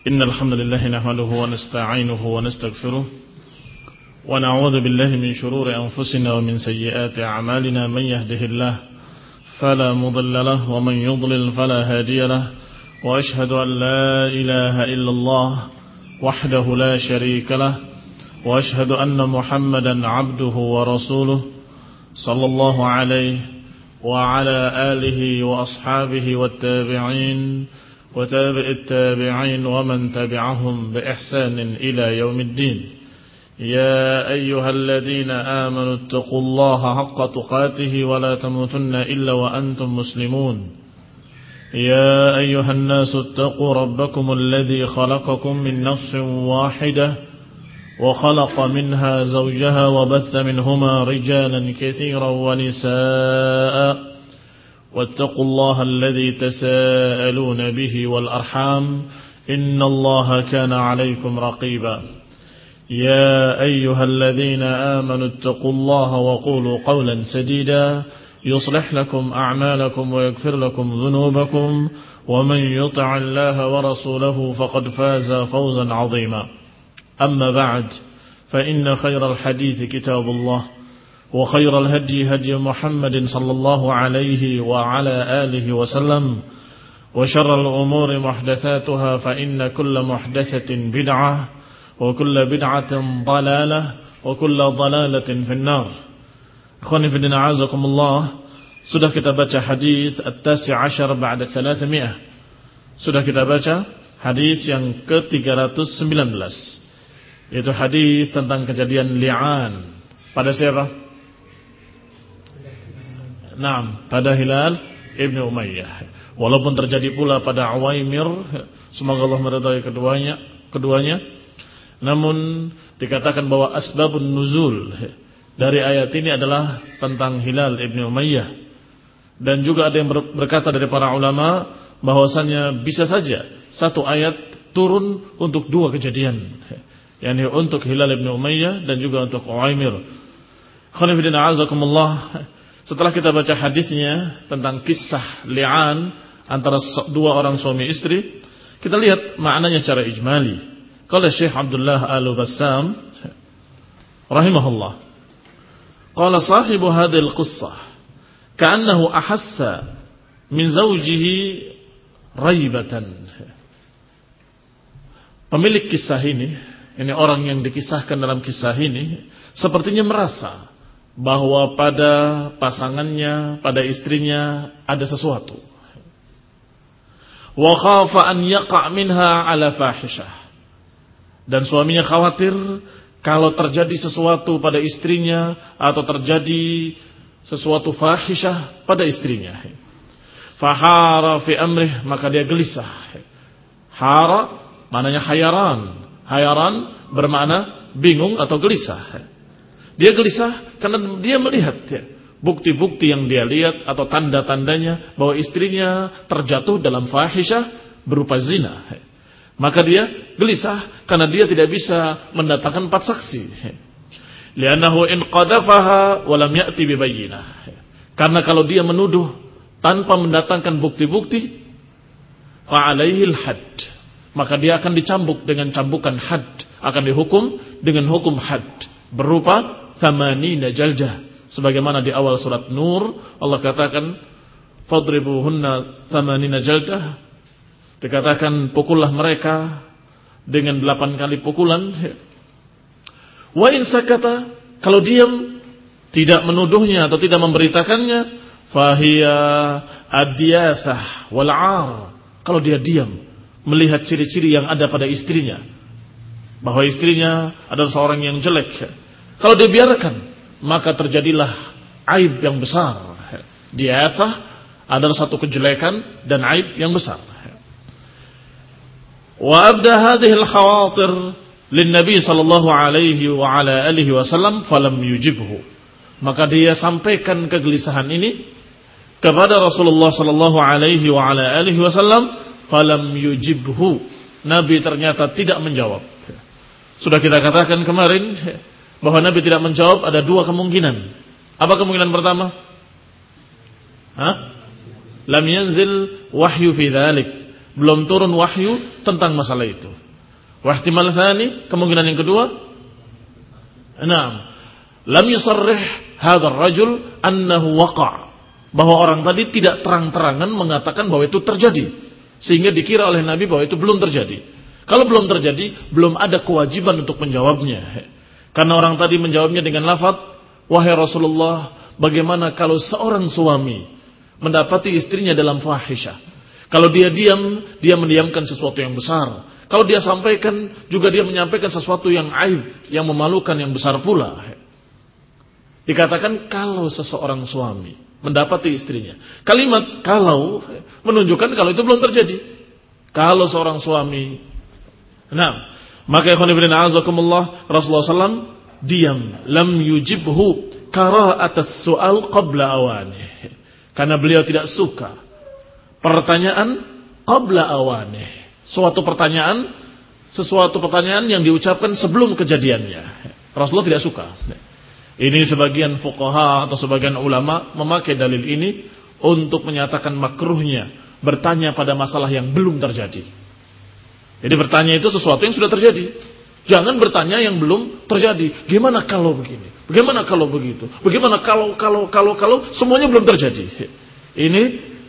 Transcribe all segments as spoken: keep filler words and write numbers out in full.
إن الحمد لله نحمده ونستعينه ونستغفره ونعوذ بالله من شرور أنفسنا ومن سيئات أعمالنا من يهده الله فلا مضل له ومن يضلل فلا هادي له وأشهد أن لا إله إلا الله وحده لا شريك له وأشهد أن محمدا عبده ورسوله صلى الله عليه وعلى آله وأصحابه والتابعين وتابع التابعين ومن تبعهم بإحسان إلى يوم الدين. يا أيها الذين آمنوا اتقوا الله حق تقاته ولا تموتن إلا وأنتم مسلمون. يا أيها الناس اتقوا ربكم الذي خلقكم من نفس واحدة وخلق منها زوجها وبث منهما رجالا كثيرا ونساء واتقوا الله الذي تساءلون به والأرحام إن الله كان عليكم رقيبا. يا أيها الذين آمنوا اتقوا الله وقولوا قولا سديدا يصلح لكم أعمالكم ويغفر لكم ذنوبكم ومن يطع الله ورسوله فقد فاز فوزا عظيما. أما بعد فإن خير الحديث كتاب الله وخير الهدي هدي محمد صلى الله عليه وعلى آله وسلم وشر الأمور محدثاتها فإن كل محدثة بدعة وكل بدعة ضلالة وكل ضلالة في النار. Ikhwani fi din a'azakumullah, sudah kita baca hadis at-tasi' ashar ba'da thalathami'ah. Sudah kita baca hadis yang ke tiga ratus sembilan belas, yaitu hadis tentang kejadian li'an pada siapa? Naam, pada Hilal Ibn Umayyah. Walaupun terjadi pula pada Uwaimir, semoga Allah meridai keduanya, keduanya. Namun dikatakan bahwa asbabun nuzul dari ayat ini adalah tentang Hilal Ibn Umayyah. Dan juga ada yang berkata dari para ulama bahwasannya bisa saja satu ayat turun untuk dua kejadian, yakni untuk Hilal Ibn Umayyah dan juga untuk Uwaimir. Khonifidina azakumullah. Setelah kita baca hadisnya tentang kisah li'an antara dua orang suami istri, kita lihat maknanya secara ijmali. Qala Syekh Abdullah Al-Bassam rahimahullah, qala sahibu hadhil qissah ka'annahu ahassa min zawjihi raibatan. Pemilik kisah ini, ini orang yang dikisahkan dalam kisah ini, sepertinya merasa bahwa pada pasangannya, pada istrinya ada sesuatu. Wa khafa an yaqa' minha ala fahishah. Dan suaminya khawatir kalau terjadi sesuatu pada istrinya atau terjadi sesuatu fahishah pada istrinya. Fahara fi amrih, maka dia gelisah. Hara maknanya hayaran. Hayaran bermakna bingung atau gelisah. Dia gelisah karena dia melihat ya, bukti-bukti yang dia lihat atau tanda-tandanya bahwa istrinya terjatuh dalam fahisyah berupa zina. Maka dia gelisah karena dia tidak bisa mendatangkan empat saksi. Li'annahu in qadafaha wa lam ya'ti bi bayyinah. Karena kalau dia menuduh tanpa mendatangkan bukti-bukti, fa 'alaihi al-hadd. Maka dia akan dicambuk dengan cambukan had, akan dihukum dengan hukum had berupa thamanina jaldah, sebagaimana di awal surat Nur Allah katakan fadribuhunna thamanina jaldah, dikatakan pukullah mereka dengan delapan kali pukulan. Wa in sakata, kalau diam tidak menuduhnya atau tidak memberitakannya, fahiya adiyasah wal 'ar. Kalau dia diam melihat ciri-ciri yang ada pada istrinya, bahwa istrinya adalah seorang yang jelek, kalau dia biarkan, maka terjadilah aib yang besar. Diathah adalah satu kejelekan dan aib yang besar. Wa abda hadhihi al-khawatir lin-nabi sallallahu alaihi wa ala alihi wasallam falam yujibhu. Maka dia sampaikan kegelisahan ini kepada Rasulullah sallallahu alaihi wa ala alihi wasallam, falam yujibhu. Nabi ternyata tidak menjawab. Sudah kita katakan kemarin bahwa Nabi tidak menjawab ada dua kemungkinan. Apa kemungkinan pertama? Hah? Lam yanzil wahyu fi dzalik. belum turun wahyu tentang masalah itu. Wa ihtimal tsani, kemungkinan yang kedua, na'am, lam yusarrih hadzal rajul annahu waqa', bahwa orang tadi tidak terang-terangan mengatakan bahwa itu terjadi, sehingga dikira oleh Nabi bahwa itu belum terjadi. Kalau belum terjadi, belum ada kewajiban untuk menjawabnya. Karena orang tadi menjawabnya dengan lafaz, wahai Rasulullah, bagaimana kalau seorang suami mendapati istrinya dalam fahisyah? Kalau dia diam, dia mendiamkan sesuatu yang besar. Kalau dia sampaikan, juga dia menyampaikan sesuatu yang aib, yang memalukan, yang besar pula. Dikatakan kalau seseorang suami mendapati istrinya. Kalimat kalau menunjukkan kalau itu belum terjadi. Kalau seorang suami, nah, maka ikhwan fillah azakumullah, Rasulullah sallallahu alaihi wasallam diam, lam yujibhu kara'atas su'al qabla awanih. Karena beliau tidak suka pertanyaan qabla awanih. Suatu pertanyaan, sesuatu pertanyaan yang diucapkan sebelum kejadiannya. Rasulullah tidak suka. Ini sebagian fuqaha atau sebagian ulama memakai dalil ini untuk menyatakan makruhnya bertanya pada masalah yang belum terjadi. Jadi bertanya itu sesuatu yang sudah terjadi. Jangan bertanya yang belum terjadi. Gimana kalau begini? Bagaimana kalau begitu? Bagaimana kalau kalau kalau kalau semuanya belum terjadi? Ini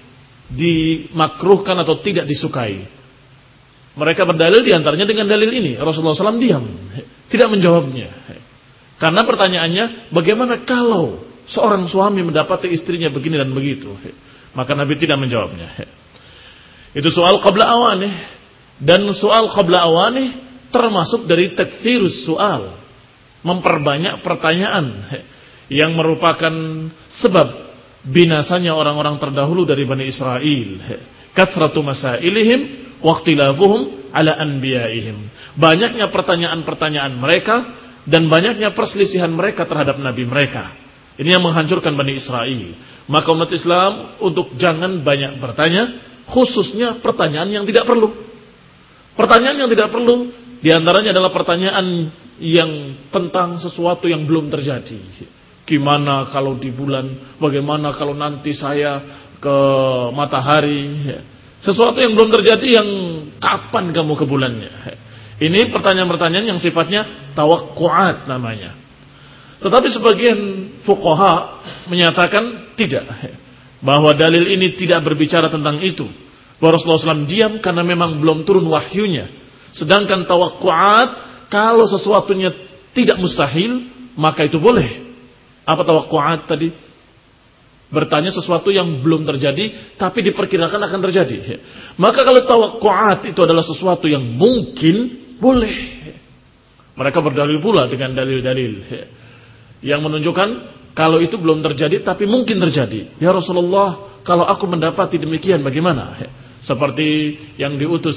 dimakruhkan atau tidak disukai. Mereka berdalil diantaranya dengan dalil ini. Rasulullah shallallahu alaihi wasallam diam, tidak menjawabnya. Karena pertanyaannya, bagaimana kalau seorang suami mendapati istrinya begini dan begitu? Maka Nabi tidak menjawabnya. Itu soal qabla awanih. Dan soal qabla awanih termasuk dari taktsirus soal, memperbanyak pertanyaan, yang merupakan sebab binasanya orang-orang terdahulu dari Bani Israel. Kathratu masailihim waqtilafuhum ala anbiyaihim. Banyaknya pertanyaan-pertanyaan mereka dan banyaknya perselisihan mereka terhadap nabi mereka. Ini yang menghancurkan Bani Israel. Maka umat Islam untuk jangan banyak bertanya, khususnya pertanyaan yang tidak perlu. Pertanyaan yang tidak perlu diantaranya adalah pertanyaan yang tentang sesuatu yang belum terjadi. Gimana kalau di bulan? Bagaimana kalau nanti saya ke matahari? Sesuatu yang belum terjadi, yang kapan kamu ke bulannya? Ini pertanyaan-pertanyaan yang sifatnya tawakkuat namanya. Tetapi sebagian fuqaha menyatakan tidak, bahwa dalil ini tidak berbicara tentang itu. Bahwa Rasulullah shallallahu alaihi wasallam diam karena memang belum turun wahyunya. Sedangkan tawakkuat, kalau sesuatunya tidak mustahil, maka itu boleh. Apa tawakkuat tadi? Bertanya sesuatu yang belum terjadi, tapi diperkirakan akan terjadi. Maka kalau tawakkuat itu adalah sesuatu yang mungkin, boleh. Mereka berdalil pula dengan dalil-dalil yang menunjukkan kalau itu belum terjadi, tapi mungkin terjadi. Ya Rasulullah, kalau aku mendapati demikian bagaimana? Seperti yang diutus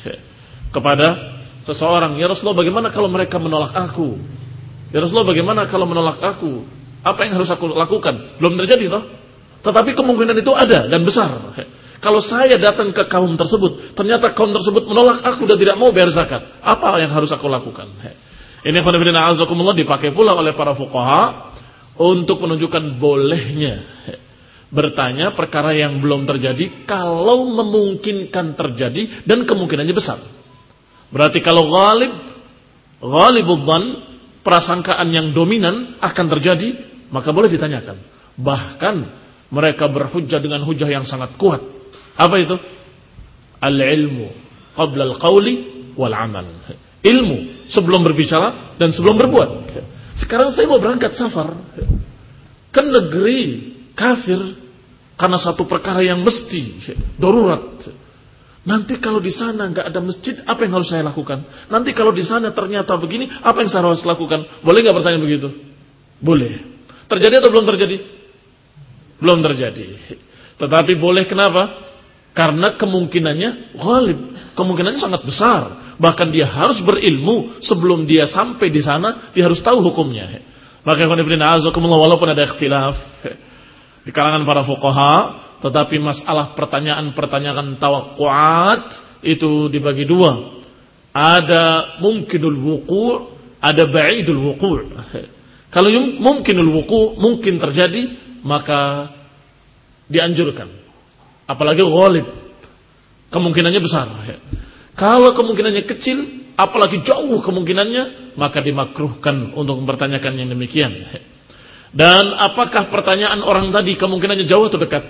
kepada seseorang. Ya Rasulullah, bagaimana kalau mereka menolak aku? Ya Rasulullah, bagaimana kalau menolak aku? Apa yang harus aku lakukan? Belum terjadi toh? Tetapi kemungkinan itu ada dan besar. Kalau saya datang ke kaum tersebut, ternyata kaum tersebut menolak aku dan tidak mau bayar zakat, apa yang harus aku lakukan? Ini khonibina azakumullah dipakai pula oleh para fuqaha untuk menunjukkan bolehnya bertanya perkara yang belum terjadi kalau memungkinkan terjadi dan kemungkinannya besar. Berarti kalau ghalib, ghalibul dhan, prasangkaan yang dominan akan terjadi, maka boleh ditanyakan. Bahkan mereka berhujjah dengan hujjah yang sangat kuat. Apa itu? Al-ilmu qabla al-qawli wal-amal. Ilmu sebelum berbicara dan sebelum berbuat. Sekarang saya mau berangkat safar ke negeri kafir karena satu perkara yang mesti, darurat. Nanti kalau di sana nggak ada masjid, apa yang harus saya lakukan? Nanti kalau di sana ternyata begini, apa yang saya harus lakukan? Boleh nggak bertanya begitu? Boleh. Terjadi atau belum terjadi? Belum terjadi. Tetapi boleh, kenapa? Karena kemungkinannya ghalib, kemungkinannya sangat besar. Bahkan dia harus berilmu sebelum dia sampai di sana, dia harus tahu hukumnya. Maka walaupun ada ikhtilaf di kalangan para fuqaha, tetapi masalah pertanyaan-pertanyaan tawakkuat itu dibagi dua. Ada mungkinul wuqu', ada ba'idul wuqu'. Kalau mungkinul wuqu', mungkin terjadi, maka dianjurkan. Apalagi ghalib. kemungkinannya besar. Kalau kemungkinannya kecil, apalagi jauh kemungkinannya, maka dimakruhkan untuk mempertanyakan yang demikian. Dan apakah pertanyaan orang tadi kemungkinannya jauh atau dekat?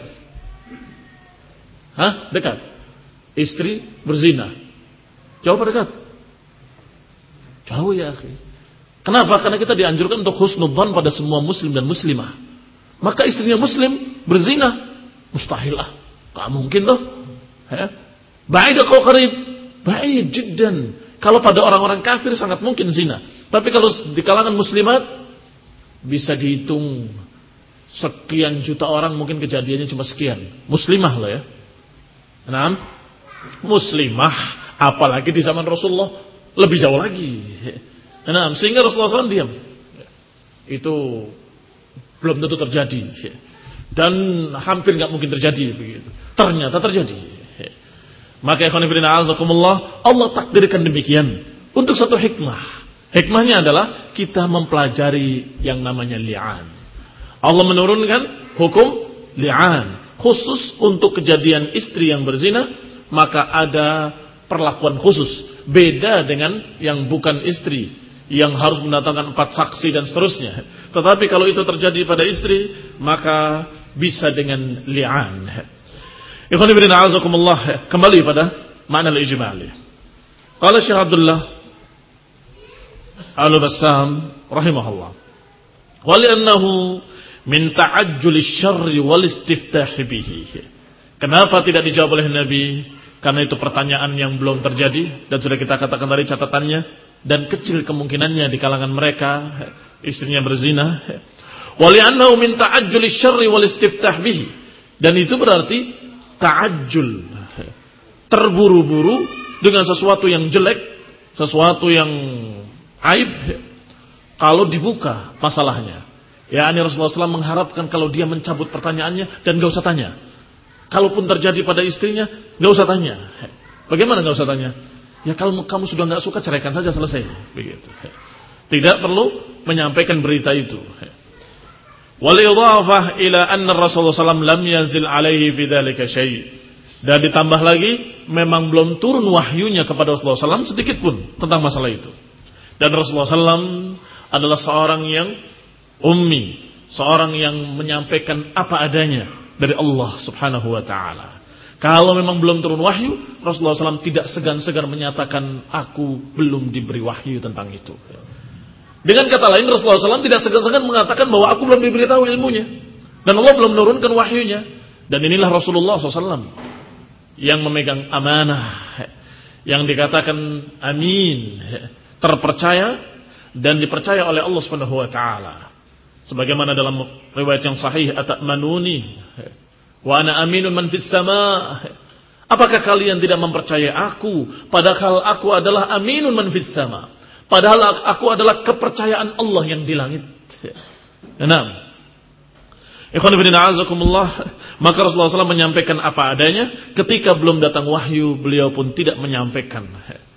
Hah? Dekat. Istri berzina. Jauh atau dekat? Jauh ya akhi. Kenapa? Karena kita dianjurkan untuk husnudzan pada semua muslim dan muslimah. Maka istrinya muslim berzina, mustahil lah. Gak mungkin tuh. Ba'ida kau qarib. Ba'id jiddan. Kalau pada orang-orang kafir sangat mungkin zina. Tapi kalau di kalangan muslimat, bisa dihitung sekian juta orang, mungkin kejadiannya cuma sekian. Muslimah loh ya. Nah, muslimah. Apalagi di zaman Rasulullah lebih jauh lagi. Nah, sehingga Rasulullah shallallahu alaihi wasallam diam. Itu belum tentu terjadi. Dan hampir gak mungkin terjadi begitu. Ternyata terjadi. Maka ikhwan fillah azakumullah, Allah takdirkan demikian untuk satu hikmah. Hikmahnya adalah kita mempelajari yang namanya li'an. Allah menurunkan hukum li'an khusus untuk kejadian istri yang berzina, maka ada perlakuan khusus, beda dengan yang bukan istri yang harus mendatangkan empat saksi dan seterusnya. Tetapi kalau itu terjadi pada istri, maka bisa dengan li'an. Ikhwan fillah azakumullah, kembali pada makna al-ijmali. Qala Syekh Abdullah Al-Bassam rahimahullah, wa li'annahu min ta'ajjul asy-syarri wal istiftah bihi. Kenapa tidak dijawab oleh Nabi? Karena itu pertanyaan yang belum terjadi dan sudah kita katakan dari catatannya, dan kecil kemungkinannya di kalangan mereka istrinya berzina. Wa li'annahu min ta'ajjul asy-syarri wal istiftah bihi. Dan itu berarti ta'ajjul, terburu-buru dengan sesuatu yang jelek, sesuatu yang aib, kalau dibuka masalahnya. Ya, ini Rasulullah shallallahu alaihi wasallam mengharapkan kalau dia mencabut pertanyaannya dan gak usah tanya. Kalaupun terjadi pada istrinya, gak usah tanya. Bagaimana gak usah tanya? Ya kalau kamu sudah gak suka, ceraikan saja, selesai. Begitu. Tidak perlu menyampaikan berita itu. Wal-idhafah ila anna Rasulullah sallallahu alaihi wasallam lam yanzil alaihi fi dzalika syai'. Dan ditambah lagi, memang belum turun wahyunya kepada Rasulullah sallallahu alaihi wasallam sedikit pun tentang masalah itu. Dan Rasulullah sallallahu alaihi wasallam adalah seorang yang ummi, seorang yang menyampaikan apa adanya dari Allah Subhanahu wa taala. Kalau memang belum turun wahyu, Rasulullah sallallahu alaihi wasallam tidak segan-segan menyatakan aku belum diberi wahyu tentang itu. Dengan kata lain, Rasulullah sallallahu alaihi wasallam tidak segan-segan mengatakan bahwa aku belum diberitahu ilmunya dan Allah belum menurunkan wahyunya. Dan inilah Rasulullah sallallahu alaihi wasallam yang memegang amanah, yang dikatakan amin, terpercaya dan dipercaya oleh Allah Subhanahu wa taala. Sebagaimana dalam riwayat yang sahih, ata'manuni wa ana aminun man fis sama'. Apakah kalian tidak mempercayai aku padahal aku adalah aminun man fis sama'? Padahal aku adalah kepercayaan Allah yang di langit. Enam. Ikhwan fillah azakumullah, maka Rasulullah sallallahu alaihi wasallam menyampaikan apa adanya. Ketika belum datang wahyu, beliau pun tidak menyampaikan.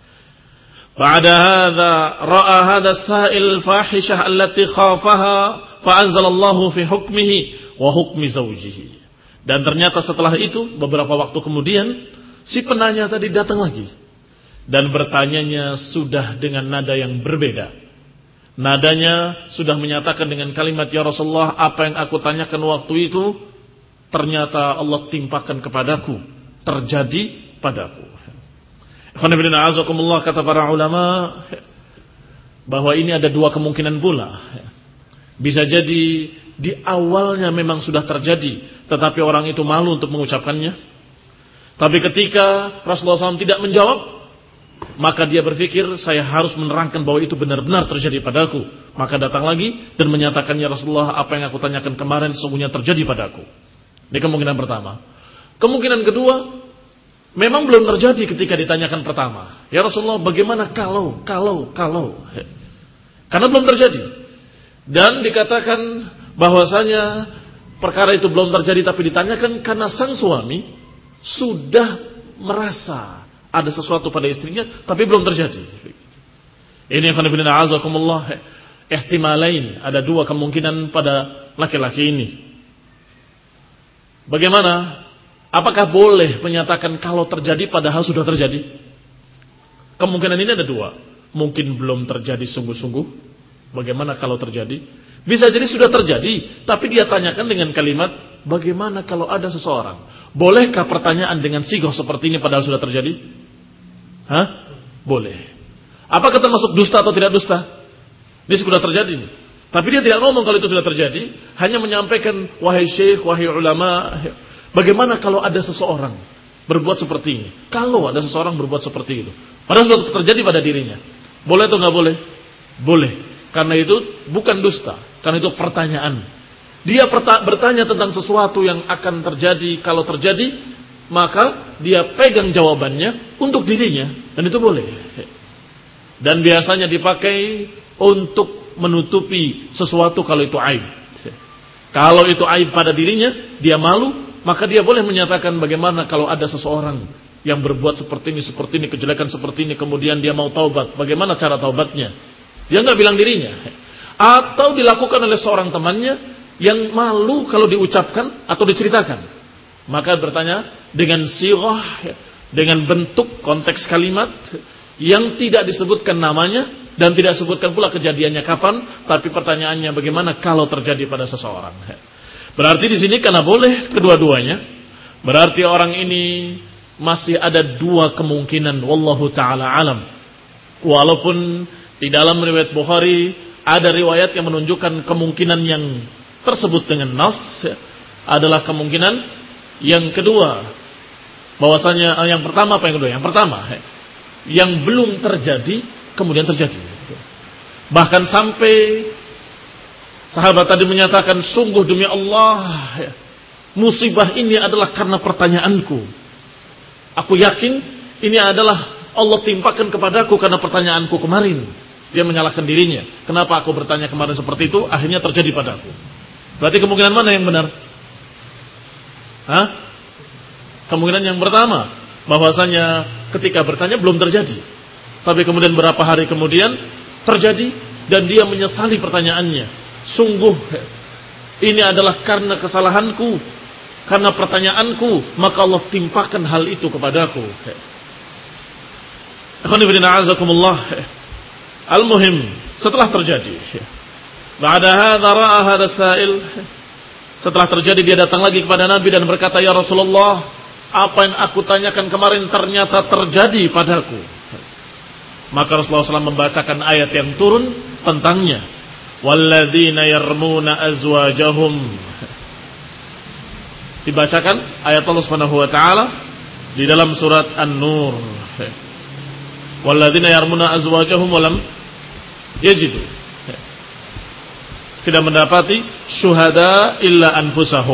Ba'da hadza ra'a hadza sa'il fahishah allati khafaha fa anzalallahu fi hukmihi wa hukmi zawjihi. Dan ternyata setelah itu, beberapa waktu kemudian, si penanya tadi datang lagi. Dan bertanyanya sudah dengan nada yang berbeda. Nadanya sudah menyatakan dengan kalimat, ya Rasulullah, apa yang aku tanyakan waktu itu ternyata Allah timpakan kepadaku, terjadi padaku. Kata para ulama bahwa ini ada dua kemungkinan pula. Bisa jadi di awalnya memang sudah terjadi, tetapi orang itu malu untuk mengucapkannya. Tapi ketika Rasulullah shallallahu alaihi wasallam tidak menjawab, maka dia berpikir, saya harus menerangkan bahwa itu benar-benar terjadi padaku. Maka datang lagi dan menyatakan, ya Rasulullah, apa yang aku tanyakan kemarin sesungguhnya terjadi padaku. Ini kemungkinan pertama. Kemungkinan kedua, memang belum terjadi ketika ditanyakan pertama. Ya Rasulullah, bagaimana kalau, kalau, kalau. Karena belum terjadi. Dan dikatakan bahwasanya perkara itu belum terjadi tapi ditanyakan karena sang suami sudah merasa ada sesuatu pada istrinya, tapi belum terjadi. Ini khonibina azakumullah, ihtimalain, ada dua kemungkinan pada laki-laki ini. Bagaimana Apakah boleh menyatakan kalau terjadi padahal sudah terjadi? Kemungkinan ini ada dua. Mungkin belum terjadi sungguh-sungguh. Bagaimana kalau terjadi? Bisa jadi sudah terjadi, tapi dia tanyakan dengan kalimat, bagaimana kalau ada seseorang? Bolehkah pertanyaan dengan sigoh seperti ini padahal sudah terjadi? Hah? Boleh. Apakah termasuk dusta atau tidak dusta? Ini sudah terjadi nih. Tapi dia tidak ngomong kalau itu sudah terjadi, hanya menyampaikan, wahai syekh, wahai ulama, bagaimana kalau ada seseorang berbuat seperti ini? Kalau ada seseorang berbuat seperti itu, padahal sudah terjadi pada dirinya, boleh atau nggak boleh? Boleh. Karena itu bukan dusta, karena itu pertanyaan. Dia bertanya tentang sesuatu yang akan terjadi. Kalau terjadi, maka dia pegang jawabannya untuk dirinya, dan itu boleh. Dan biasanya dipakai untuk menutupi sesuatu kalau itu aib. Kalau itu aib pada dirinya, dia malu, maka dia boleh menyatakan bagaimana kalau ada seseorang yang berbuat seperti ini, seperti ini, kejelekan seperti ini, kemudian dia mau taubat. Bagaimana cara taubatnya? Dia nggak bilang dirinya. Atau dilakukan oleh seorang temannya yang malu kalau diucapkan atau diceritakan. Maka bertanya dengan sirah, dengan bentuk konteks kalimat yang tidak disebutkan namanya dan tidak sebutkan pula kejadiannya kapan, tapi pertanyaannya bagaimana kalau terjadi pada seseorang. Berarti di sini karena boleh kedua-duanya, berarti orang ini masih ada dua kemungkinan, wallahu taala alam. Walaupun di dalam riwayat Bukhari ada riwayat yang menunjukkan kemungkinan yang tersebut dengan nas adalah kemungkinan yang kedua, bahwasanya yang pertama apa yang kedua? Yang pertama, yang belum terjadi kemudian terjadi. Bahkan sampai sahabat tadi menyatakan, sungguh demi Allah, musibah ini adalah karena pertanyaanku. Aku yakin ini adalah Allah timpakan kepadaku karena pertanyaanku kemarin. Dia menyalahkan dirinya. Kenapa aku bertanya kemarin seperti itu, akhirnya terjadi padaku. Berarti kemungkinan mana yang benar? Hah? Kemungkinan yang pertama, bahwasanya ketika bertanya belum terjadi, tapi kemudian berapa hari kemudian terjadi dan dia menyesali pertanyaannya. Sungguh ini adalah karena kesalahanku, karena pertanyaanku, maka Allah timpakan hal itu kepadaku. Al-muhim, setelah terjadi, ba'da hadza ra'a hadza sa'il, setelah terjadi dia datang lagi kepada Nabi dan berkata, ya Rasulullah, apa yang aku tanyakan kemarin ternyata terjadi padaku. Maka Rasulullah shallallahu alaihi wasallam membacakan ayat yang turun tentangnya. Walladzina yarmuna azwajahum. Dibacakan ayat Allah Subhanahu wa taala di dalam surat An-Nur. Walladzina yarmuna azwajahum walam yajidu. Tidak mendapati syuhada illa anfusahum.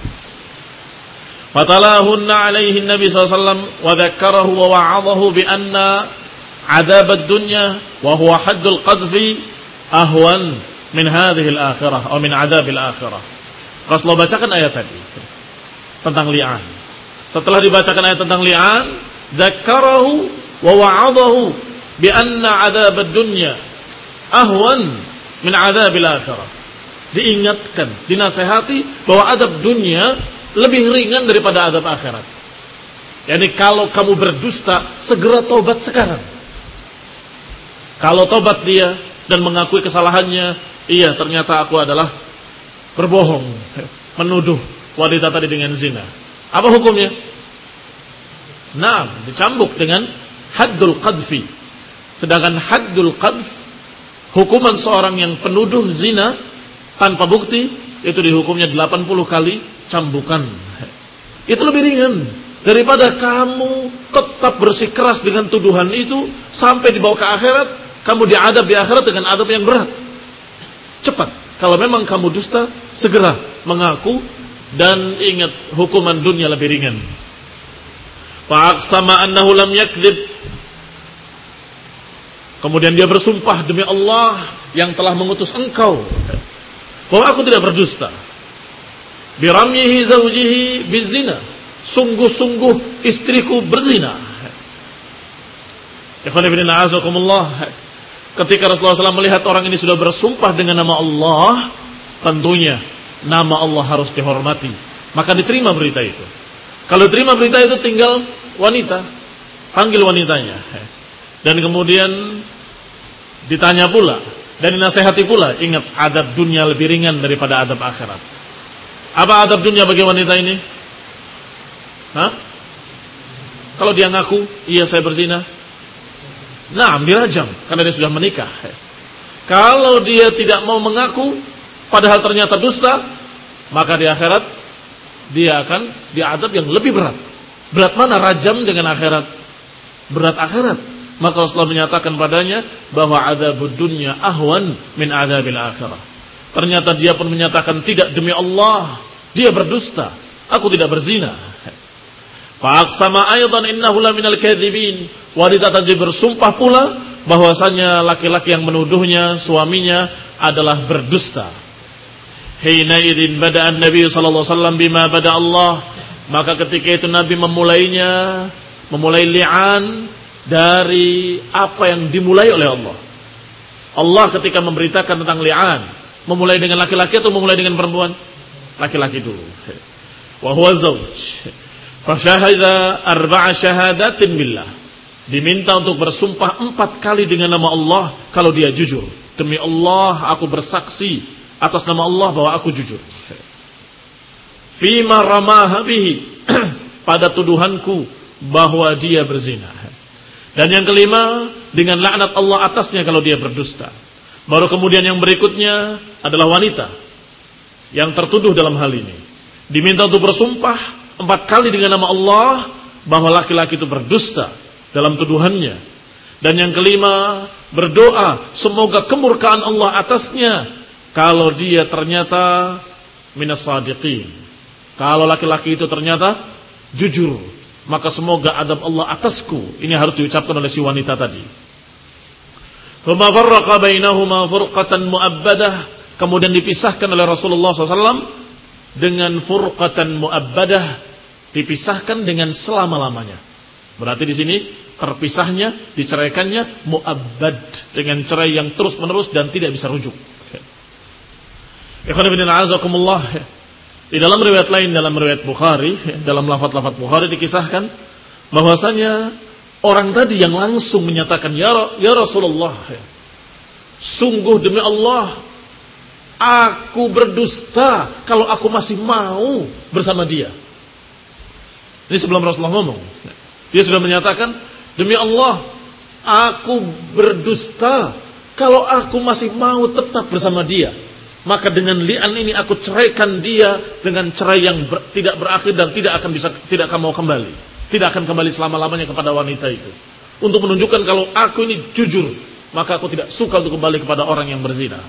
Fatalahunna alaihi Nabi sallallahu alaihi wasallam wa dzakkarahu wa wa'adahu bi anna عذاب الدنيا وهو حد القذف أهون من هذه الآخرة أو من عذاب الآخرة. Rasulullah bacakan ayat tadi tentang li'an. Setelah dibacakan ayat tentang li'an, dzakarahu wa wa'adahu bi anna 'adzab ad-dunya ahwan min 'adzab al-akhirah. Diingatkan, dinasehati bahwa azab dunia lebih ringan daripada azab akhirat. Yani kalau kamu berdusta, segera tobat sekarang. Kalau tobat dia dan mengakui kesalahannya, iya ternyata aku adalah berbohong, menuduh wanita tadi dengan zina. Apa hukumnya? Nah, dicambuk dengan haddul qadfi. Sedangkan haddul qadf, hukuman seorang yang penuduh zina tanpa bukti, itu dihukumnya delapan puluh kali cambukan. Itu lebih ringan daripada kamu tetap bersikeras dengan tuduhan itu sampai dibawa ke akhirat. Kamu diadab di akhirat dengan adab yang berat. Cepat. Kalau memang kamu dusta, segera mengaku dan ingat hukuman dunia lebih ringan. Fa'aqsama annahu lam yakdzib. Kemudian dia bersumpah demi Allah yang telah mengutus engkau bahwa aku tidak berdusta. Biramyihi zawjihi bizina. Sungguh-sungguh istriku berzina. Ikhwan fillah a'azakumullah. Ketika Rasulullah shallallahu alaihi wasallam melihat orang ini sudah bersumpah dengan nama Allah, tentunya nama Allah harus dihormati. Maka diterima berita itu. Kalau terima berita itu tinggal wanita, panggil wanitanya. Dan kemudian ditanya pula dan dinasehati pula, ingat adab dunia lebih ringan daripada adab akhirat. Apa adab dunia bagi wanita ini? Hah? Kalau dia ngaku, iya saya berzina, nah dirajam karena dia sudah menikah. Kalau dia tidak mau mengaku, padahal ternyata dusta, maka di akhirat dia akan diadab yang lebih berat. Berat mana rajam dengan akhirat? Berat akhirat. Maka Rasulullah menyatakan padanya bahwa adzabud dunya ahwan min adzabil akhirah. Ternyata dia pun menyatakan, tidak, demi Allah, dia berdusta, aku tidak berzina. Fa'aqsama aidan innahu la minal kadzibin. Wanita tadi bersumpah pula bahwasanya laki-laki yang menuduhnya suaminya adalah berdusta. Hina idzin bada an-nabi sallallahu alaihi wasallam bima bada Allah. Maka ketika itu Nabi memulainya, memulai li'an dari apa yang dimulai oleh Allah. Allah ketika memberitakan tentang li'an, memulai dengan laki-laki atau memulai dengan perempuan? Laki-laki dulu. Wa huwa zawj. Fasyahada arba'a syahadatin billah. Diminta untuk bersumpah empat kali dengan nama Allah kalau dia jujur. Demi Allah aku bersaksi atas nama Allah bahwa aku jujur. Fima ramaha bihi. Pada tuduhanku bahwa dia berzina. Dan yang kelima, dengan laknat Allah atasnya kalau dia berdusta. Baru kemudian yang berikutnya adalah wanita yang tertuduh dalam hal ini. Diminta untuk bersumpah empat kali dengan nama Allah bahwa laki-laki itu berdusta dalam tuduhannya. Dan yang kelima, berdoa semoga kemurkaan Allah atasnya kalau dia ternyata minas sadiqin. Kalau laki-laki itu ternyata jujur, maka semoga adab Allah atasku. Ini harus diucapkan oleh si wanita tadi. Thumma farraqa bainahuma furqatan mu'abbadah. Kemudian dipisahkan oleh Rasulullah shallallahu alaihi wasallam dengan furqatan mu'abbadah, dipisahkan dengan selama-lamanya. Berarti di sini terpisahnya, diceraikannya mu'abbad, dengan cerai yang terus-menerus dan tidak bisa rujuk. Ikhwan fillah a'azakumullah. Di dalam riwayat lain, dalam riwayat Bukhari, dalam lafaz-lafaz Bukhari dikisahkan bahwasanya orang tadi yang langsung menyatakan, ya, ya Rasulullah, sungguh demi Allah, aku berdusta kalau aku masih mau bersama dia. Ini sebelum Rasulullah ngomong. Dia sudah menyatakan, demi Allah, aku berdusta kalau aku masih mau tetap bersama dia. Maka dengan li'an ini aku ceraikan dia dengan cerai yang ber, tidak berakhir dan tidak akan bisa, tidak akan mau kembali. Tidak akan kembali selama-lamanya kepada wanita itu. Untuk menunjukkan kalau aku ini jujur, maka aku tidak suka untuk kembali kepada orang yang berzina.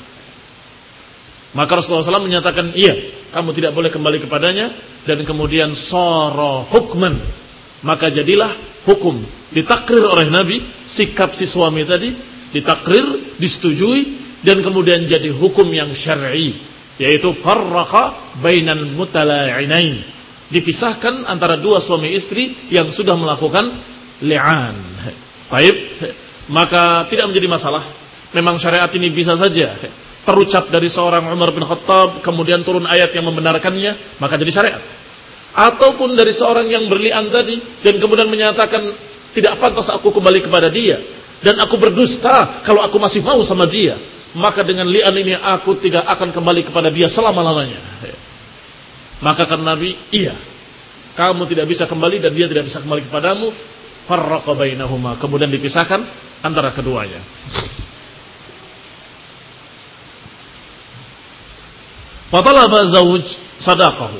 Maka Rasulullah shallallahu alaihi wasallam menyatakan, iya, kamu tidak boleh kembali kepadanya. Dan kemudian sara hukman, maka jadilah hukum. Ditakrir oleh Nabi, sikap si suami tadi ditakrir, disetujui, dan kemudian jadi hukum yang syar'i, yaitu farraqa bainal mutala'inain. Dipisahkan antara dua suami istri yang sudah melakukan li'an. Baik, maka tidak menjadi masalah. Memang syariat ini bisa saja terucap dari seorang Umar bin Khattab, kemudian turun ayat yang membenarkannya, maka jadi syariat. Ataupun dari seorang yang berli'an tadi, dan kemudian menyatakan, tidak pantas aku kembali kepada dia, dan aku berdusta kalau aku masih mau sama dia, maka dengan li'an ini aku tidak akan kembali kepada dia selama-lamanya. Maka kata Nabi, iya, kamu tidak bisa kembali dan dia tidak bisa kembali kepadamu. Farraqa bainahuma, kemudian dipisahkan antara keduanya. Fatalaba zawj sadaqahu,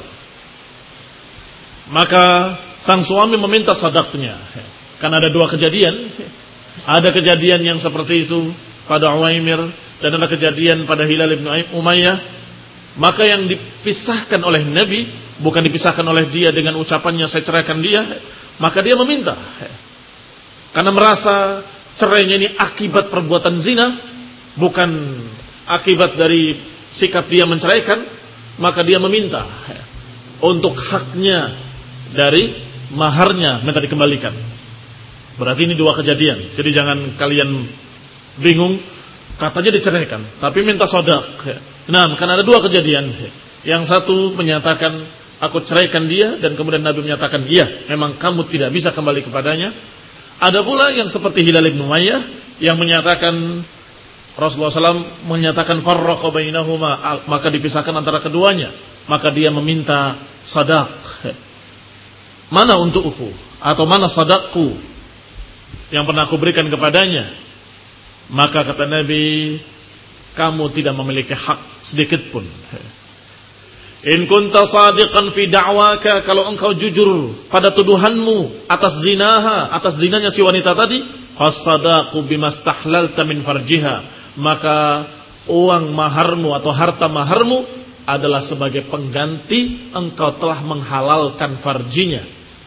maka sang suami meminta sadaqnya. Karena ada dua kejadian. Ada kejadian yang seperti itu pada Uwaimir, dan ada kejadian pada Hilal bin Umayyah. Maka yang dipisahkan oleh Nabi, bukan dipisahkan oleh dia dengan ucapannya saya ceraikan dia, maka dia meminta. Karena merasa cerainya ini akibat perbuatan zina, bukan akibat dari sikap dia menceraikan, maka dia meminta untuk haknya dari maharnya minta dikembalikan. Berarti ini dua kejadian. Jadi jangan kalian bingung, katanya diceraikan, tapi minta sodak. Nah, karena ada dua kejadian. Yang satu menyatakan aku ceraikan dia, dan kemudian Nabi menyatakan, iya, memang kamu tidak bisa kembali kepadanya. Ada pula yang seperti Hilal bin Umayyah yang menyatakan Rasulullah shallallahu alaihi wasallam menyatakan farraqa bainahuma, maka dipisahkan antara keduanya, maka dia meminta sadaq. Mana untukku atau mana sadaqku yang pernah aku berikan kepadanya? Maka kata Nabi, kamu tidak memiliki hak sedikit pun. In kunta sadiqan fi da'waka, kalau engkau jujur pada tuduhanmu atas zinaha, atas zinanya si wanita tadi, as-sadaqu bimastahlalta min farjiha, maka uang maharmu atau harta maharmu adalah sebagai pengganti engkau telah menghalalkan farjinya.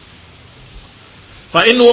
Fa in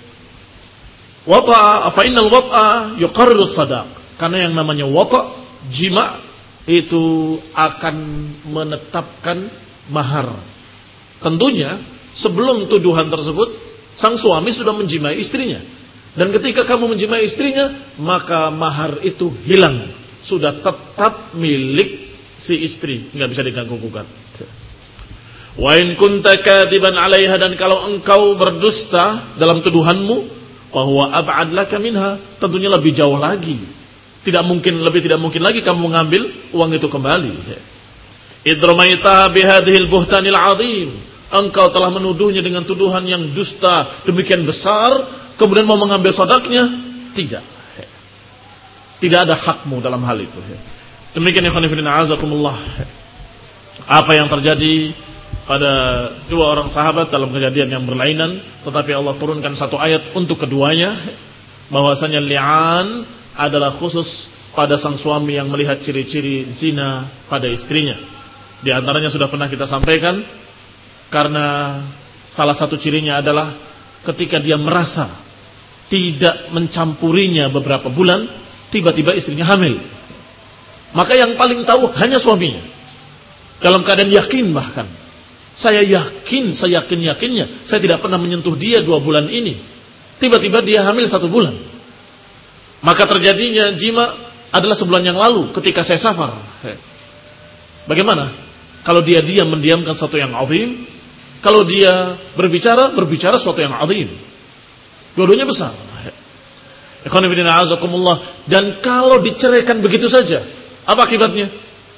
wata'a fa innal wata'a yuqarriru sadaq, karena yang namanya wata', jima', itu akan menetapkan mahar. Tentunya sebelum tuduhan tersebut sang suami sudah menjimai istrinya, dan ketika kamu menjimai istrinya, maka mahar itu hilang, sudah tetap milik si istri, nggak bisa diganggu gugat. Wa in kunta kadiban 'alaiha, dan kalau engkau berdusta dalam tuduhanmu, bahwa ab'ad laka minha, tentunya lebih jauh lagi. Tidak mungkin, lebih tidak mungkin lagi kamu mengambil uang itu kembali. Idramaita bihadhil buhtanil 'azim, engkau telah menuduhnya dengan tuduhan yang dusta demikian besar, kemudian mau mengambil sadaqnya, tidak. Tidak ada hakmu dalam hal itu. Demikian ikhwan fillah azakumullah, apa yang terjadi pada dua orang sahabat dalam kejadian yang berlainan, tetapi Allah turunkan satu ayat untuk keduanya, bahwasanya li'an adalah khusus pada sang suami yang melihat ciri-ciri zina pada istrinya. Di antaranya sudah pernah kita sampaikan, karena salah satu cirinya adalah ketika dia merasa tidak mencampurinya beberapa bulan, tiba-tiba istrinya hamil. Maka yang paling tahu hanya suaminya. Dalam keadaan yakin bahkan, saya yakin, saya yakin-yakinnya, saya tidak pernah menyentuh dia dua bulan ini. Tiba-tiba dia hamil satu bulan. Maka terjadinya jima adalah sebulan yang lalu ketika saya safar. Bagaimana? Kalau dia diam, mendiamkan sesuatu yang azim. Kalau dia berbicara, berbicara sesuatu yang azim. Dua-duanya besar. Ikhwan fillah azakumullah. Dan kalau diceraikan begitu saja, apa akibatnya?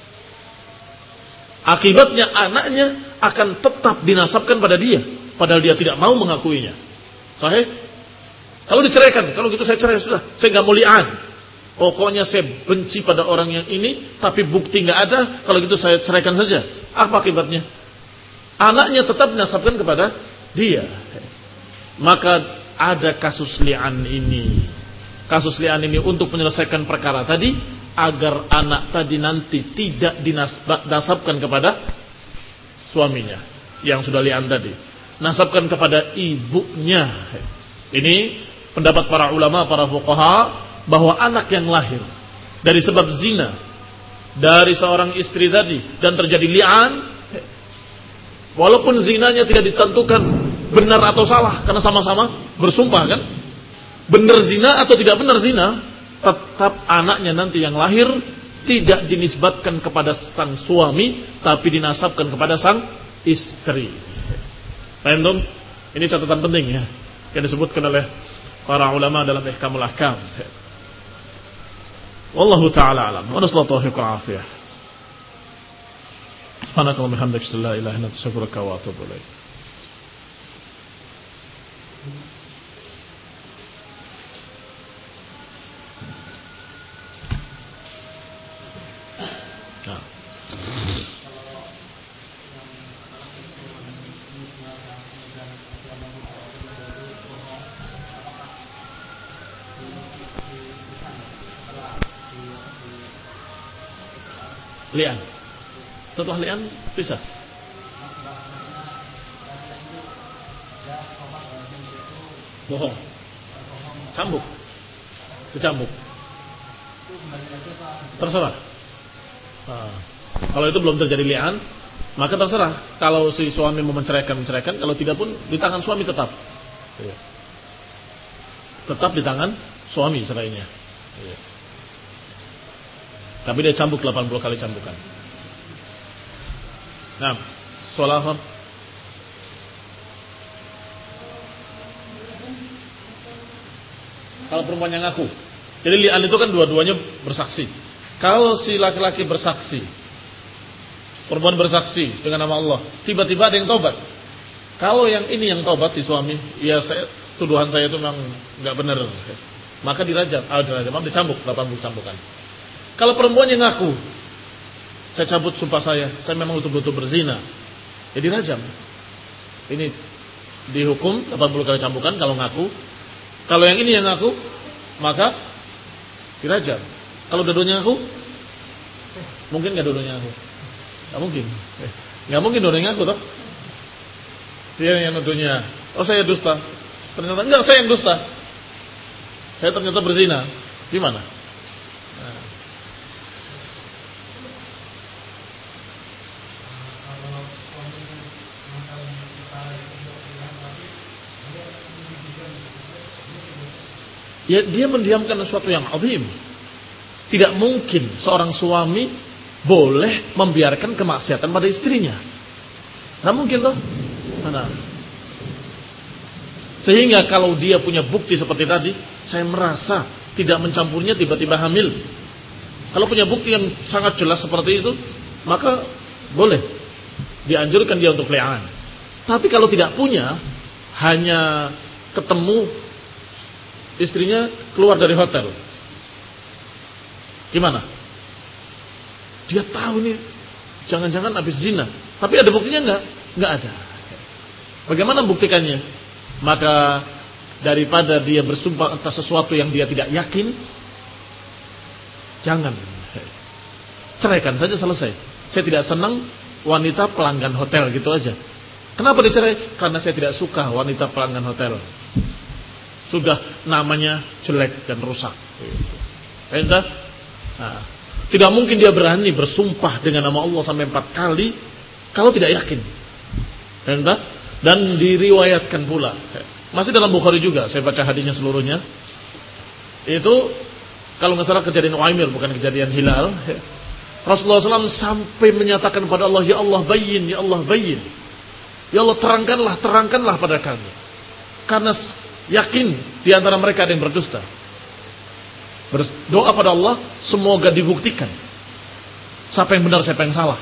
Akibatnya anaknya akan tetap dinasabkan pada dia, padahal dia tidak mau mengakuinya. Sahih? Kalau diceraikan, kalau gitu saya cerai sudah, saya nggak mau li'an. Pokoknya saya benci pada orang yang ini, tapi bukti nggak ada. Kalau gitu saya ceraikan saja. Apa akibatnya? Anaknya tetap dinasabkan kepada dia. Maka ada kasus li'an ini. Kasus li'an ini untuk menyelesaikan perkara tadi, agar anak tadi nanti tidak dinasabkan kepada suaminya yang sudah li'an tadi, nasabkan kepada ibunya. Ini pendapat para ulama, para fuqaha, bahwa anak yang lahir dari sebab zina dari seorang istri tadi dan terjadi li'an, walaupun zinanya tidak ditentukan benar atau salah, karena sama-sama bersumpah kan, benar zina atau tidak benar zina, tetap anaknya nanti yang lahir tidak dinisbatkan kepada sang suami, tapi dinasabkan kepada sang istri. Paham dong? Ini catatan penting ya, yang disebutkan oleh para ulama dalam ihkamul ahkam. Wallahu ta'ala alam. Wa nasallallahu alaihi wa afiyah. Subhanakallahumma wa bihamdika, la ilaha illa anta, astaghfiruka wa atubu ilaik. Li'an. Setelah li'an pisah. Bohong. Cambuk. Dicambuk. Terserah. Nah, kalau itu belum terjadi li'an, maka terserah. Kalau si suami mau menceraikan, menceraikan. Kalau tidak pun di tangan suami tetap. Tetap di tangan suami cerainya. Tapi dia cambuk delapan puluh kali cambukan. Nah, Soal apa? Kalau perempuan yang ngaku. Jadi li'an itu kan dua-duanya bersaksi. Kalau si laki-laki bersaksi, perempuan bersaksi dengan nama Allah, tiba-tiba ada yang tobat. Kalau yang ini yang tobat si suami, ya saya, tuduhan saya itu memang nggak benar, maka dirajam, ah dirajam, dicambuk delapan puluh cambukan. Kalau perempuan yang ngaku, saya cabut sumpah saya, saya memang betul-betul berzina, ya dirajam. Ini dihukum delapan puluh kali cambukan kalau ngaku. Kalau yang ini yang ngaku, maka dirajam. Kalau dua-duanya ngaku, mungkin nggak dua-duanya ngaku? Nggak mungkin, nggak mungkin dua-duanya ngaku toh. Dia yang nuduhnya, oh saya dusta. Ternyata enggak, saya yang dusta. Saya ternyata berzina. Gimana? Nah. Ya, dia mendiamkan sesuatu yang azim. Tidak mungkin seorang suami boleh membiarkan kemaksiatan pada istrinya. Nggak mungkin toh. Nah. Sehingga kalau dia punya bukti seperti tadi, saya merasa tidak mencampurnya tiba-tiba hamil. Kalau punya bukti yang sangat jelas seperti itu, maka boleh dianjurkan dia untuk li'an. Tapi kalau tidak punya, hanya ketemu istrinya keluar dari hotel, gimana? Dia tahu nih, jangan-jangan habis zina, tapi ada buktinya enggak? Enggak ada. Bagaimana buktikannya? Maka daripada dia bersumpah atas sesuatu yang dia tidak yakin, jangan. Ceraikan saja, selesai. Saya tidak senang wanita pelanggan hotel, gitu aja. Kenapa dicerai? Karena saya tidak suka wanita pelanggan hotel. Sudah namanya jelek dan rusak. Entah? Nah, tidak mungkin dia berani bersumpah dengan nama Allah sampai empat kali kalau tidak yakin. Entah? Dan diriwayatkan pula, masih dalam Bukhari juga, saya baca hadisnya seluruhnya. Itu kalau nggak salah kejadian Uaimir, bukan kejadian Hilal. Rasulullah shallallahu alaihi wasallam sampai menyatakan kepada Allah, ya Allah bayyin, ya Allah bayyin, ya Allah terangkanlah, terangkanlah pada kami. Karena yakin di antara mereka ada yang berdusta. Berdoa pada Allah, semoga dibuktikan siapa yang benar, siapa yang salah.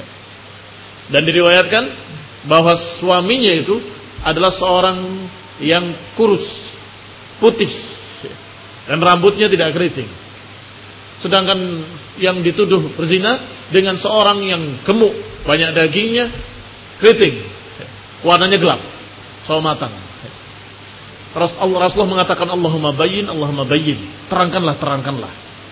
Dan diriwayatkan bahwa suaminya itu adalah seorang yang kurus, putih, dan rambutnya tidak keriting. Sedangkan yang dituduh berzina dengan seorang yang gemuk, banyak dagingnya, keriting, warnanya gelap, sawo matang. Rasulullah mengatakan, Allahumma bayyin, Allahumma bayyin, terangkanlah, terangkanlah,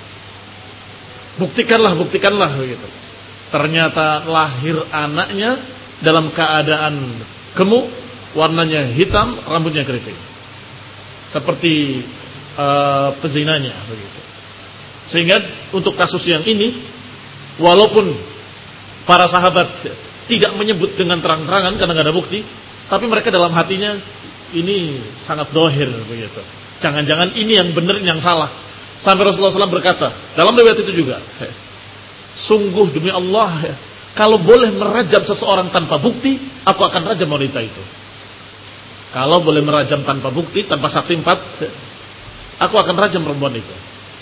buktikanlah, buktikanlah, begitu. Ternyata lahir anaknya dalam keadaan gemuk, warnanya hitam, rambutnya keriting, seperti uh, pezinanya, begitu. Sehingga untuk kasus yang ini, walaupun para sahabat tidak menyebut dengan terang-terangan karena tidak ada bukti, tapi mereka dalam hatinya ini sangat dohir, begitu. Jangan-jangan ini yang benar, yang salah. Sampai Rasulullah shallallahu alaihi wasallam berkata dalam riwayat itu juga, sungguh demi Allah, kalau boleh merajam seseorang tanpa bukti, aku akan rajam wanita itu. Kalau boleh merajam tanpa bukti, tanpa saksi empat, aku akan rajam perempuan itu.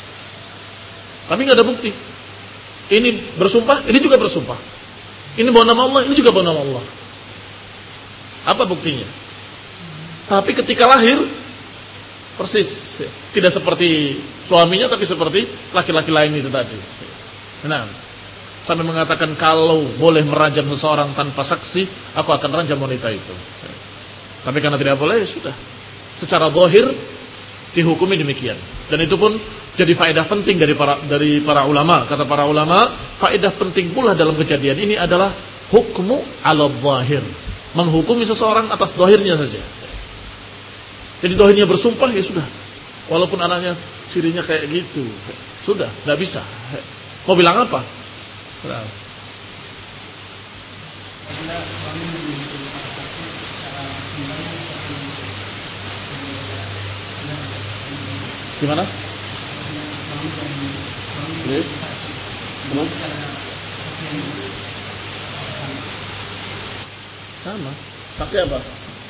Tapi nggak ada bukti. Ini bersumpah, ini juga bersumpah. Ini bawa nama Allah, ini juga bawa nama Allah. Apa buktinya? Tapi ketika lahir, persis tidak seperti suaminya, tapi seperti laki-laki lain itu tadi. Nah, sampai mengatakan kalau boleh merajam seseorang tanpa saksi, aku akan rajam wanita itu. Tapi karena tidak boleh, ya sudah. Secara zahir dihukumi demikian. Dan itu pun jadi faedah penting dari para dari para ulama. Kata para ulama, faedah penting pula dalam kejadian ini adalah hukmu ala zahir, menghukumi seseorang atas zahirnya saja. Jadi zahirnya bersumpah, ya sudah. Walaupun anaknya cirinya kayak gitu, sudah, tidak bisa. Mau bilang apa? Nah. Gimana? Terus? Sama. Pakai apa?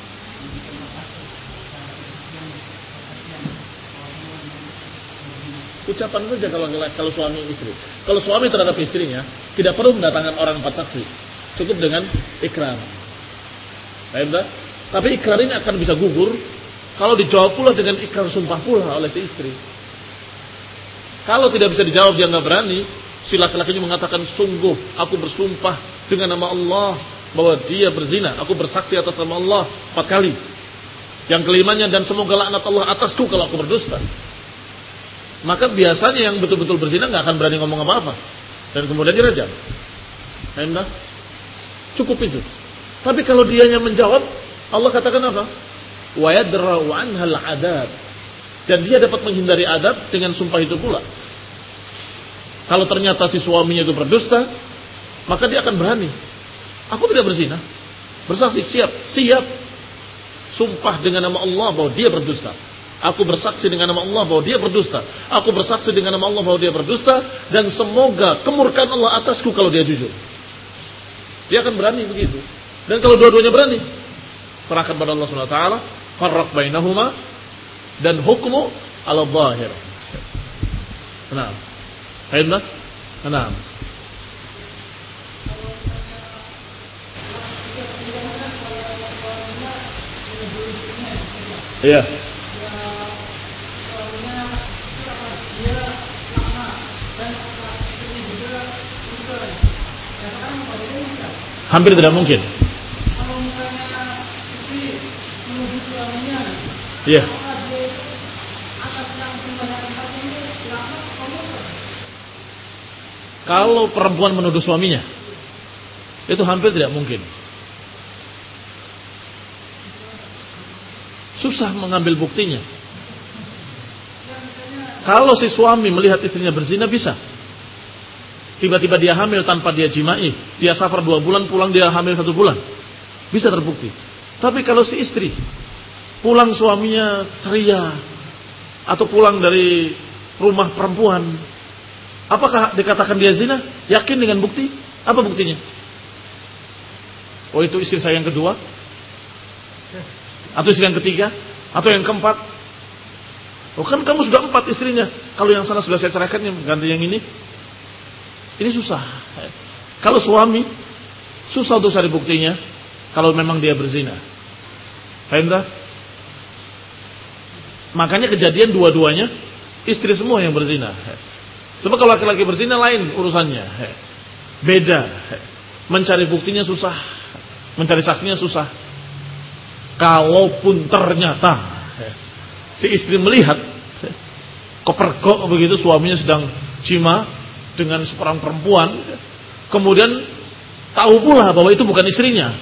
Ucapan saja kalau kalau suami istri. Kalau suami terhadap istrinya tidak perlu mendatangkan orang empat saksi, cukup dengan ikrar. Baik, tapi ikrar ini akan bisa gugur kalau dijawab pula dengan ikrar sumpah pula oleh si istri. Kalau tidak bisa dijawab, dia nggak berani, si laki-lakinya mengatakan, sungguh aku bersumpah dengan nama Allah bahwa dia berzina, aku bersaksi atas nama Allah empat kali. Yang kelimanya, dan semoga laknat Allah atasku kalau aku berdusta. Maka biasanya yang betul-betul berzina nggak akan berani ngomong apa-apa, dan kemudian dirajam. Enak, cukup itu. Tapi kalau dianya menjawab, Allah katakan apa? Wa yadra'u anhal adab, dan dia dapat menghindari adab dengan sumpah itu pula. Kalau ternyata si suaminya itu berdusta, maka dia akan berani. Aku tidak berzina, bersaksi, siap, siap, sumpah dengan nama Allah bahwa dia berdusta. Aku bersaksi dengan nama Allah bahwa dia berdusta. Aku bersaksi dengan nama Allah bahwa dia berdusta. Dan semoga kemurkaan Allah atasku kalau dia jujur. Dia akan berani begitu. Dan kalau dua-duanya berani, serahkan pada Allah subhanahu wa taala. Farraq bainahuma, dan hukmu ala zahir. Naam. Aina? Naam. Iya. Hampir tidak mungkin. Kalau misalnya istri menuduh suaminya, iya. Kalau perempuan menuduh suaminya, itu hampir tidak mungkin. Susah mengambil buktinya. Kalau si suami melihat istrinya berzina, bisa. Tiba-tiba dia hamil tanpa dia jimai, dia safar dua bulan, pulang dia hamil satu bulan, bisa terbukti. Tapi kalau si istri pulang suaminya ceria, atau pulang dari rumah perempuan, apakah dikatakan dia zina? Yakin dengan bukti? Apa buktinya? Oh, itu istri saya yang kedua, atau istri yang ketiga, atau yang keempat. Oh, kan kamu sudah empat istrinya. Kalau yang sana sudah saya ceraikan, yang ganti yang ini. Ini susah. Kalau suami, susah untuk cari buktinya kalau memang dia berzina. Paham tak? Makanya kejadian dua-duanya istri semua yang berzina. Sebab kalau laki-laki berzina lain urusannya, beda. Mencari buktinya susah, mencari saksinya susah. Kalaupun ternyata si istri melihat kepergok begitu suaminya sedang jima dengan seorang perempuan, kemudian tahu pula bahwa itu bukan istrinya,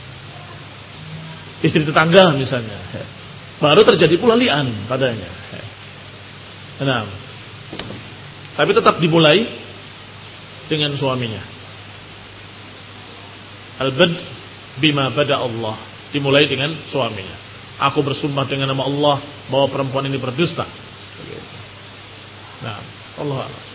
istri tetangga misalnya, baru terjadi pula li'an padanya. Nah, tapi tetap dimulai dengan suaminya. Al-bad bima bada Allah, dimulai dengan suaminya. Aku bersumpah dengan nama Allah bahwa perempuan ini berdusta. Nah, Allah